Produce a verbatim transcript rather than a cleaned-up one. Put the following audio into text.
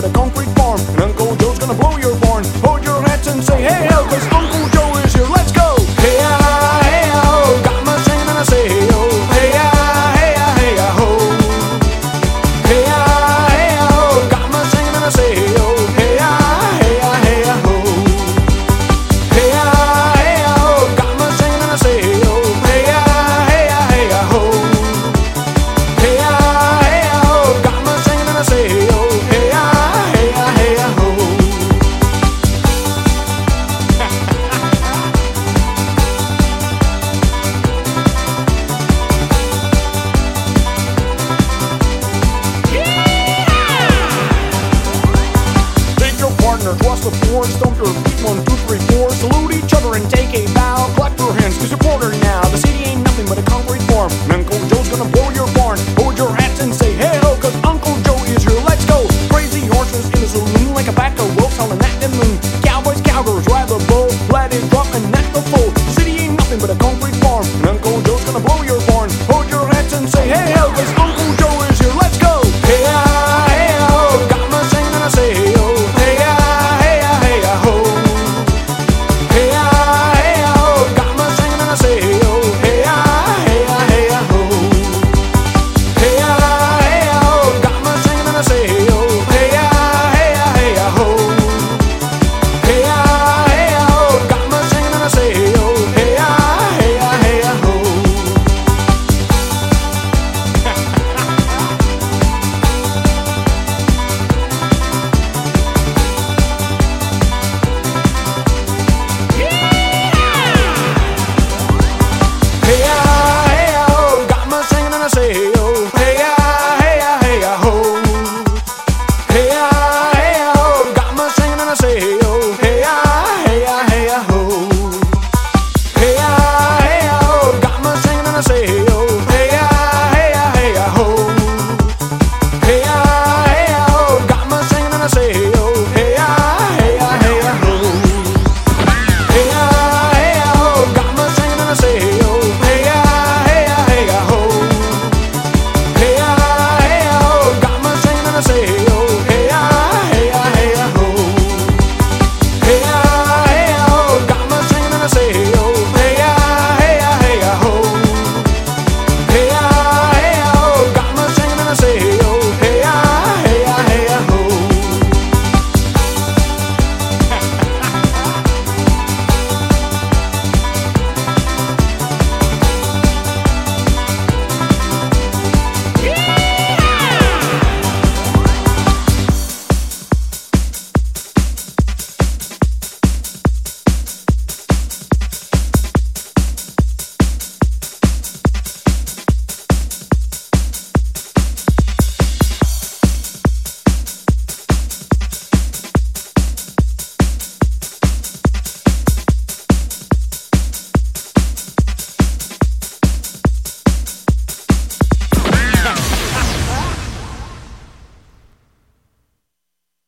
but a concrete farm. And Uncle Joe's gonna blow your barn. Hold your hats and say hey ho, cause Uncle Joe is here. Let's go! Hey ah, hey ah, ho, got my singing and I say hey ho. Hey ah, hey ah, hey ah, ho. Hey ah, hey ah, ho, got my singing and I say hey ho. Hey ah, hey ah, hey ah, ho. Hey ah, hey ah, ho, got my singing and I say hey ho. Hey ah, hey ah, hey ah, ho. Hey ah, hey ah, ho, got my singing and I say hey ho. Hey ah, hey ah, hey ah, ho. Take your partner, cross the floor, stomp your feet, one, two, three, four. Salute each other and take a bow. Clap your hands, cause you're quarter now. The city ain't nothing but a concrete farm. And Uncle Joe's gonna blow your barn. Oh,